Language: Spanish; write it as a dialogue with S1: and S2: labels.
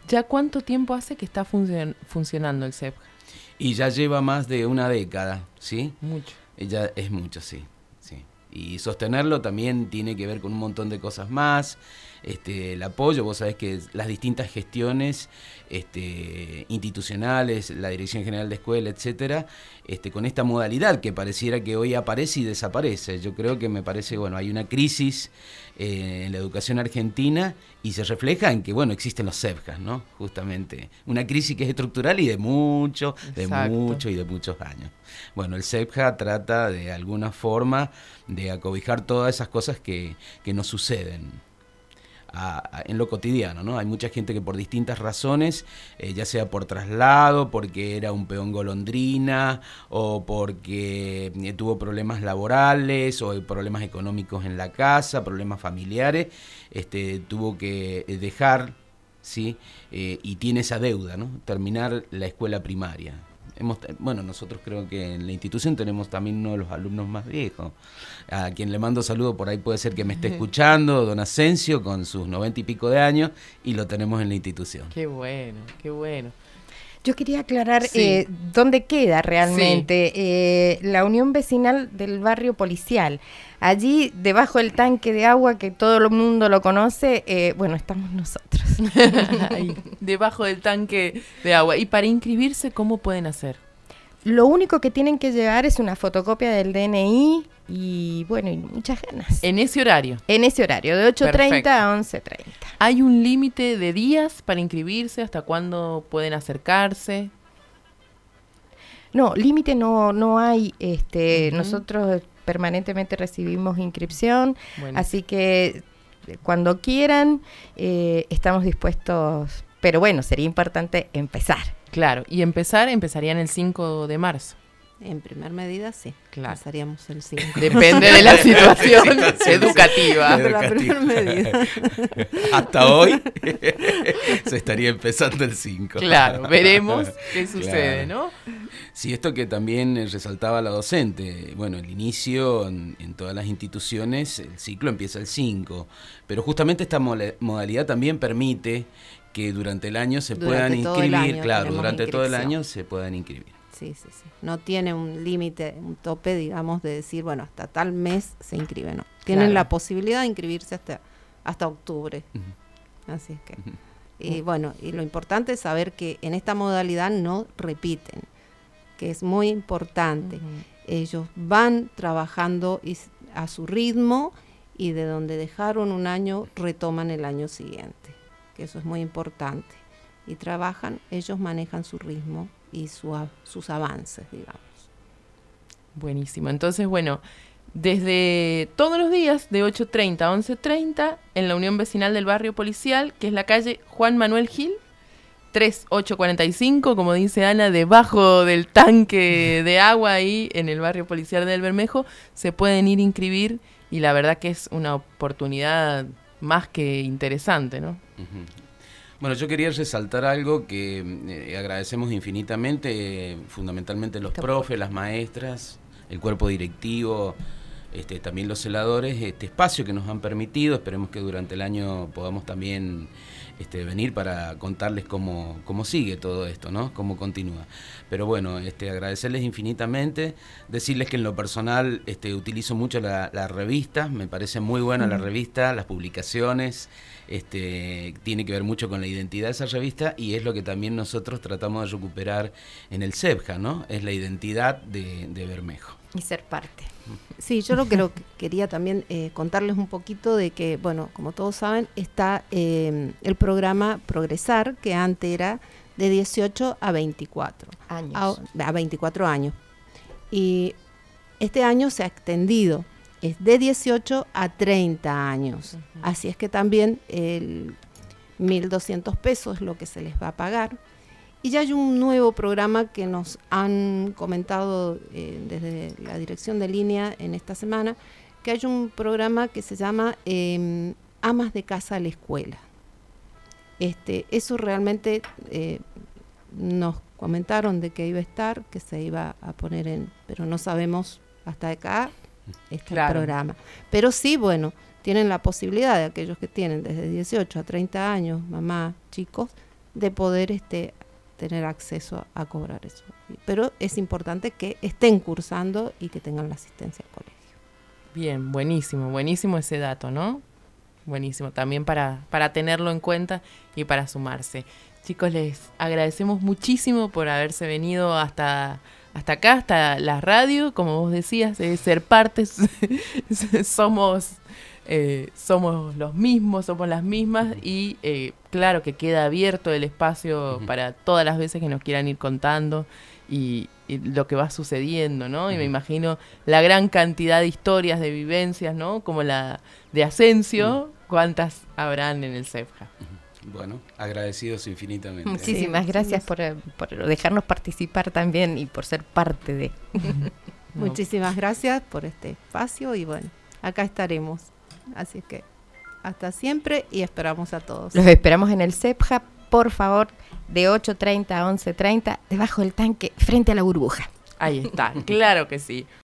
S1: ¿Ya cuánto tiempo hace que está funcionando el CEPJA?
S2: Y ya lleva más de una década, ¿sí?
S1: Mucho.
S2: Ya es mucho, sí. Y sostenerlo también tiene que ver con un montón de cosas más. El apoyo, vos sabés que las distintas gestiones institucionales, la Dirección General de Escuela, etcétera, con esta modalidad que pareciera que hoy aparece y desaparece. Yo creo que me parece, hay una crisis en la educación argentina y se refleja en que, existen los CEPJAs, ¿no? Justamente. Una crisis que es estructural y de muchos años. El CEPJA trata de alguna forma de acobijar todas esas cosas que nos suceden en lo cotidiano, ¿no? Hay mucha gente que por distintas razones, ya sea por traslado, porque era un peón golondrina, o porque tuvo problemas laborales, o problemas económicos en la casa, problemas familiares, tuvo que dejar, ¿sí? Y tiene esa deuda, ¿no? Terminar la escuela primaria. Nosotros creo que en la institución tenemos también uno de los alumnos más viejos, a quien le mando saludo, por ahí puede ser que me esté escuchando, don Asensio, con sus 90 y pico de años, y lo tenemos en la institución.
S1: Qué bueno, qué bueno.
S3: Yo quería aclarar dónde queda realmente la Unión Vecinal del Barrio Policial. Allí, debajo del tanque de agua, que todo el mundo lo conoce, estamos nosotros.
S1: Ahí, debajo del tanque de agua. ¿Y para inscribirse, cómo pueden hacer?
S3: Lo único que tienen que llevar es una fotocopia del DNI y muchas ganas.
S1: ¿En ese horario?
S3: En ese horario, de 8:30 a 11:30.
S1: ¿Hay un límite de días para inscribirse? ¿Hasta cuándo pueden acercarse?
S3: No, límite no hay. Nosotros permanentemente recibimos inscripción, así que cuando quieran estamos dispuestos, pero sería importante empezar.
S1: Claro, y empezarían el 5 de marzo.
S4: En primer medida, sí.
S1: Claro.
S4: Empezaríamos el 5.
S1: Depende de la situación educativa.
S4: De la primera medida.
S2: Hasta hoy se estaría empezando el 5.
S1: Claro, veremos qué sucede, ¿no?
S2: Sí, esto que también resaltaba la docente. El inicio en todas las instituciones, el ciclo empieza el 5. Pero justamente esta modalidad también permite que durante el año se puedan inscribir. Claro, durante todo el año se puedan inscribir.
S4: Sí. No tiene un límite, un tope, digamos, de decir, hasta tal mes se inscribe, no. Tienen la posibilidad de inscribirse hasta octubre. Uh-huh. Así es que. Y lo importante es saber que en esta modalidad no repiten, que es muy importante. Uh-huh. Ellos van trabajando a su ritmo y de donde dejaron un año retoman el año siguiente, que eso es muy importante. Y trabajan, ellos manejan su ritmo y sus avances, digamos.
S1: Buenísimo. Entonces, desde todos los días de 8:30 a 11:30 en la Unión Vecinal del Barrio Policial, que es la calle Juan Manuel Gil, 3845, como dice Ana, debajo del tanque de agua ahí en el Barrio Policial del Bermejo, se pueden ir a inscribir y la verdad que es una oportunidad más que interesante, ¿no?
S2: Uh-huh. Yo quería resaltar algo que agradecemos infinitamente, fundamentalmente los profes, las maestras, el cuerpo directivo, también los celadores, este espacio que nos han permitido. Esperemos que durante el año podamos también venir para contarles cómo sigue todo esto, ¿no? Cómo continúa. Pero agradecerles infinitamente, decirles que en lo personal utilizo mucho la revista, me parece muy buena la revista, las publicaciones. Tiene que ver mucho con la identidad de esa revista y es lo que también nosotros tratamos de recuperar en el CEPJA, ¿no? Es la identidad de Bermejo.
S3: Y ser parte.
S4: Sí, yo lo que quería también contarles un poquito de que, como todos saben, está el programa Progresar, que antes era de 18 a 24
S3: años.
S4: A 24 años. Y este año se ha extendido. Es de 18 a 30 años. Uh-huh. Así es que también el 1.200 pesos es lo que se les va a pagar. Y ya hay un nuevo programa que nos han comentado desde la dirección de línea en esta semana, que hay un programa que se llama Amas de Casa a la Escuela. Eso realmente nos comentaron de que iba a estar, que se iba a poner pero no sabemos hasta acá. El programa. Pero sí, tienen la posibilidad de aquellos que tienen desde 18 a 30 años, mamá, chicos, de poder tener acceso a cobrar eso. Pero es importante que estén cursando y que tengan la asistencia al colegio.
S1: Bien, buenísimo ese dato, ¿no? Buenísimo, también para tenerlo en cuenta y para sumarse. Chicos, les agradecemos muchísimo por haberse venido hasta acá, hasta la radio. Como vos decías, ser partes, somos los mismos, somos las mismas y claro que queda abierto el espacio para todas las veces que nos quieran ir contando y lo que va sucediendo, ¿no? Y me imagino la gran cantidad de historias, de vivencias, ¿no? Como la de Asensio, ¿cuántas habrán en el CEFJA?
S2: Bueno, agradecidos infinitamente.
S3: Muchísimas gracias por dejarnos participar también y por ser parte de.
S4: Muchísimas gracias por este espacio y bueno, acá estaremos. Así que hasta siempre y esperamos a todos.
S3: Los esperamos en el CEFJA, por favor, de 8:30 a 11:30, debajo del tanque, frente a la burbuja.
S1: Ahí está, claro que sí.